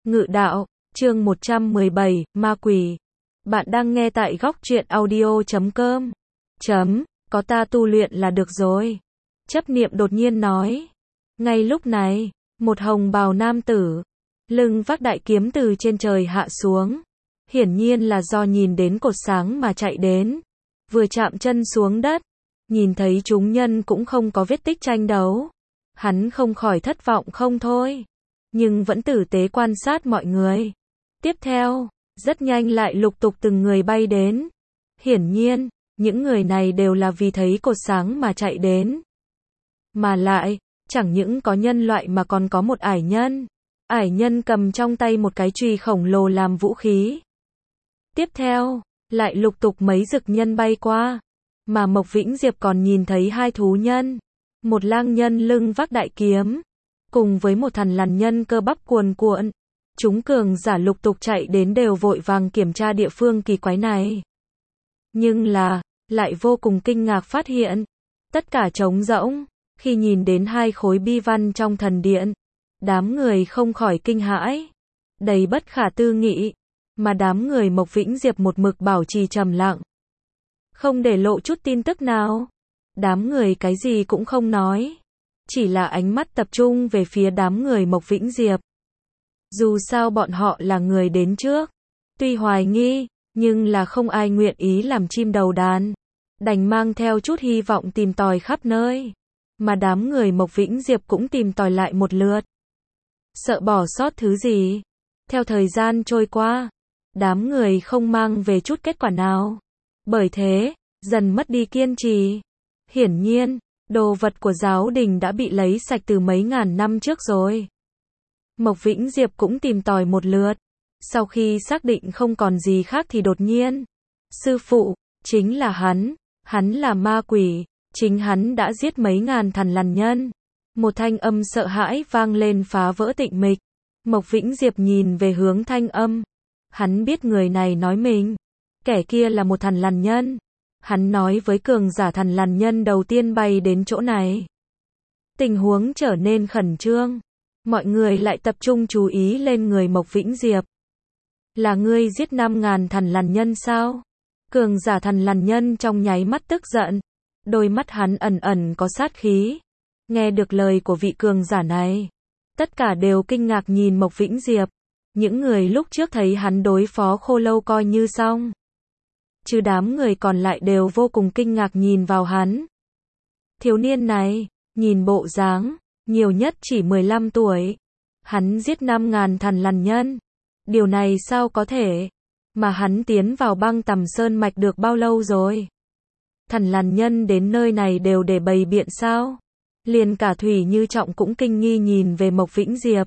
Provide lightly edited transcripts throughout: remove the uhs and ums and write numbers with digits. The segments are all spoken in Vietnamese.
Ngự đạo, chương 117, ma quỷ. Bạn đang nghe tại góc truyện audio.com. Có ta tu luyện là được rồi. Chấp niệm đột nhiên nói. Ngay lúc này, một hồng bào nam tử, lưng vác đại kiếm từ trên trời hạ xuống. Hiển nhiên là do nhìn đến cột sáng mà chạy đến. Vừa chạm chân xuống đất, nhìn thấy chúng nhân cũng không có vết tích tranh đấu. Hắn không khỏi thất vọng không thôi. Nhưng vẫn tử tế quan sát mọi người. Tiếp theo, rất nhanh lại lục tục từng người bay đến. Hiển nhiên, những người này đều là vì thấy cột sáng mà chạy đến. Mà lại, chẳng những có nhân loại mà còn có một ải nhân. Ải nhân cầm trong tay một cái chùy khổng lồ làm vũ khí. Tiếp theo, lại lục tục mấy dực nhân bay qua. Mà Mộc Vĩnh Diệp còn nhìn thấy hai thú nhân. Một lang nhân lưng vác đại kiếm, cùng với một thằn lằn nhân cơ bắp cuồn cuộn. Chúng cường giả lục tục chạy đến đều vội vàng kiểm tra địa phương kỳ quái này. Nhưng là, lại vô cùng kinh ngạc phát hiện, tất cả trống rỗng. Khi nhìn đến hai khối bi văn trong thần điện, đám người không khỏi kinh hãi, đầy bất khả tư nghị, mà đám người Mộc Vĩnh Diệp một mực bảo trì trầm lặng, không để lộ chút tin tức nào. Đám người cái gì cũng không nói, chỉ là ánh mắt tập trung về phía đám người Mộc Vĩnh Diệp. Dù sao bọn họ là người đến trước, tuy hoài nghi, nhưng là không ai nguyện ý làm chim đầu đàn, đành mang theo chút hy vọng tìm tòi khắp nơi. Mà đám người Mộc Vĩnh Diệp cũng tìm tòi lại một lượt, sợ bỏ sót thứ gì. Theo thời gian trôi qua, đám người không mang về chút kết quả nào. Bởi thế, dần mất đi kiên trì. Hiển nhiên, đồ vật của giáo đình đã bị lấy sạch từ mấy ngàn năm trước rồi. Mộc Vĩnh Diệp cũng tìm tòi một lượt. Sau khi xác định không còn gì khác thì đột nhiên, sư phụ, chính là hắn là ma quỷ, chính hắn đã giết mấy ngàn thằn lằn nhân. Một thanh âm sợ hãi vang lên phá vỡ tĩnh mịch. Mộc Vĩnh Diệp nhìn về hướng thanh âm. Hắn biết người này nói mình. Kẻ kia là một thằn lằn nhân. Hắn nói với cường giả thằn lằn nhân đầu tiên bay đến chỗ này. Tình huống trở nên khẩn trương. Mọi người lại tập trung chú ý lên người Mộc Vĩnh Diệp. Là ngươi giết 5.000 thằn lằn nhân sao? Cường giả thằn lằn nhân trong nháy mắt tức giận. Đôi mắt hắn ẩn ẩn có sát khí. Nghe được lời của vị cường giả này, tất cả đều kinh ngạc nhìn Mộc Vĩnh Diệp. Những người lúc trước thấy hắn đối phó Khô Lâu coi như xong, chứ đám người còn lại đều vô cùng kinh ngạc nhìn vào hắn. Thiếu niên này, nhìn bộ dáng, nhiều nhất chỉ 15 tuổi. Hắn giết 5.000 thằn lằn nhân. Điều này sao có thể? Mà hắn tiến vào Băng Tầm Sơn Mạch được bao lâu rồi? Thằn lằn nhân đến nơi này đều để bày biện sao? Liền cả Thủy Như Trọng cũng kinh nghi nhìn về Mộc Vĩnh Diệp.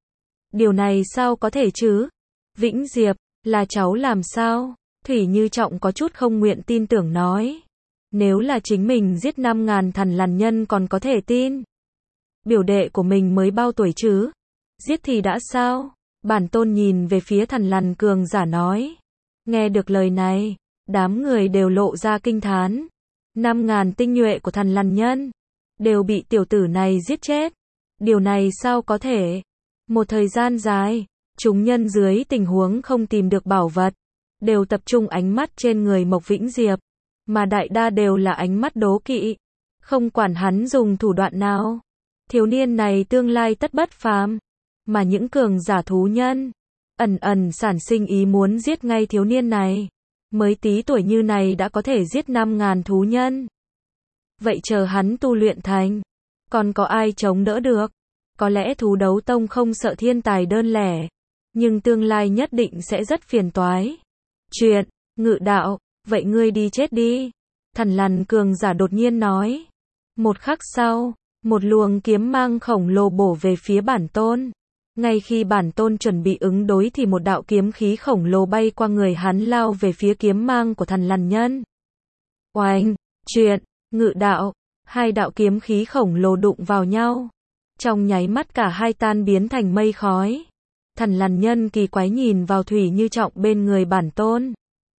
Điều này sao có thể chứ? Vĩnh Diệp, là cháu làm sao? Thủy Như Trọng có chút không nguyện tin tưởng nói. Nếu là chính mình giết 5.000 thằn lằn nhân còn có thể tin. Biểu đệ của mình mới bao tuổi chứ? Giết thì đã sao? Bản tôn nhìn về phía thằn lằn cường giả nói. Nghe được lời này, đám người đều lộ ra kinh thán. 5.000 tinh nhuệ của thằn lằn nhân đều bị tiểu tử này giết chết. Điều này sao có thể? Một thời gian dài, chúng nhân dưới tình huống không tìm được bảo vật, đều tập trung ánh mắt trên người Mộc Vĩnh Diệp, mà đại đa đều là ánh mắt đố kỵ, không quản hắn dùng thủ đoạn nào. Thiếu niên này tương lai tất bất phàm, mà những cường giả thú nhân ẩn ẩn sản sinh ý muốn giết ngay thiếu niên này. Mới tí tuổi như này đã có thể giết 5.000 thú nhân. Vậy chờ hắn tu luyện thành, còn có ai chống đỡ được? Có lẽ thú đấu tông không sợ thiên tài đơn lẻ, nhưng tương lai nhất định sẽ rất phiền toái. Chuyện, Ngự đạo, vậy ngươi đi chết đi. Thằn lằn cường giả đột nhiên nói. Một khắc sau, một luồng kiếm mang khổng lồ bổ về phía bản tôn. Ngay khi bản tôn chuẩn bị ứng đối thì một đạo kiếm khí khổng lồ bay qua người hắn lao về phía kiếm mang của thằn lằn nhân. Oanh, chuyện, Ngự đạo, hai đạo kiếm khí khổng lồ đụng vào nhau. Trong nháy mắt cả hai tan biến thành mây khói. Thằn lằn nhân kỳ quái nhìn vào Thủy Như Trọng bên người bản tôn.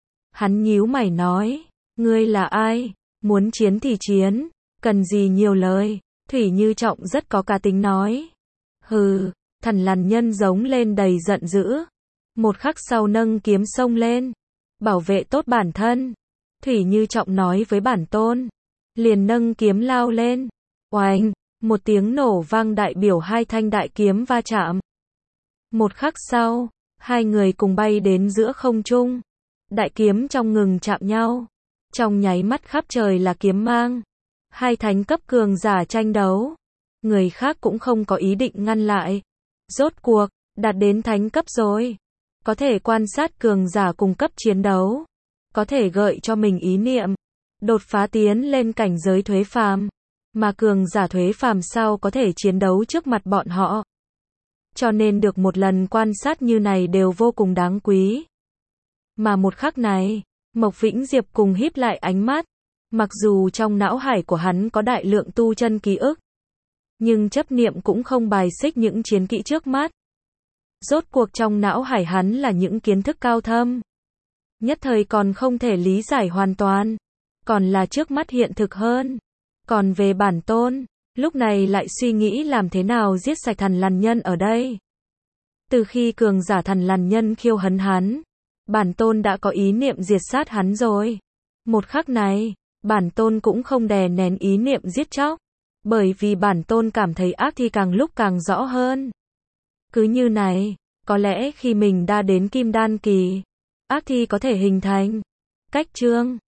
Hắn nhíu mày nói, ngươi là ai? Muốn chiến thì chiến, cần gì nhiều lời? Thủy Như Trọng rất có cá tính nói. Hừ, Thần lằn nhân giống lên đầy giận dữ. Một khắc sau nâng kiếm xông lên. Bảo vệ tốt bản thân. Thủy Như Trọng nói với bản tôn. Liền nâng kiếm lao lên. Oanh! Một tiếng nổ vang đại biểu hai thanh đại kiếm va chạm. Một khắc sau, hai người cùng bay đến giữa không trung. Đại kiếm trong ngừng chạm nhau. Trong nháy mắt khắp trời là kiếm mang. Hai thánh cấp cường giả tranh đấu. Người khác cũng không có ý định ngăn lại. Rốt cuộc, đạt đến thánh cấp rồi. Có thể quan sát cường giả cùng cấp chiến đấu. Có thể gợi cho mình ý niệm. Đột phá tiến lên cảnh giới thuế phàm. Mà cường giả thuế phàm sao có thể chiến đấu trước mặt bọn họ. Cho nên được một lần quan sát như này đều vô cùng đáng quý. Mà một khắc này, Mộc Vĩnh Diệp cùng híp lại ánh mắt. Mặc dù trong não hải của hắn có đại lượng tu chân ký ức. Nhưng chấp niệm cũng không bài xích những chiến kỹ trước mắt. Rốt cuộc trong não hải hắn là những kiến thức cao thâm. Nhất thời còn không thể lý giải hoàn toàn. Còn là trước mắt hiện thực hơn. Còn về bản tôn, lúc này lại suy nghĩ làm thế nào giết sạch thần lằn nhân ở đây. Từ khi cường giả thần lằn nhân khiêu hấn hắn, bản tôn đã có ý niệm diệt sát hắn rồi. Một khắc này, bản tôn cũng không đè nén ý niệm giết chóc. Bởi vì bản tôn cảm thấy ác thi càng lúc càng rõ hơn. Cứ như này, có lẽ khi mình đã đến kim đan kỳ, ác thi có thể hình thành. Cách chương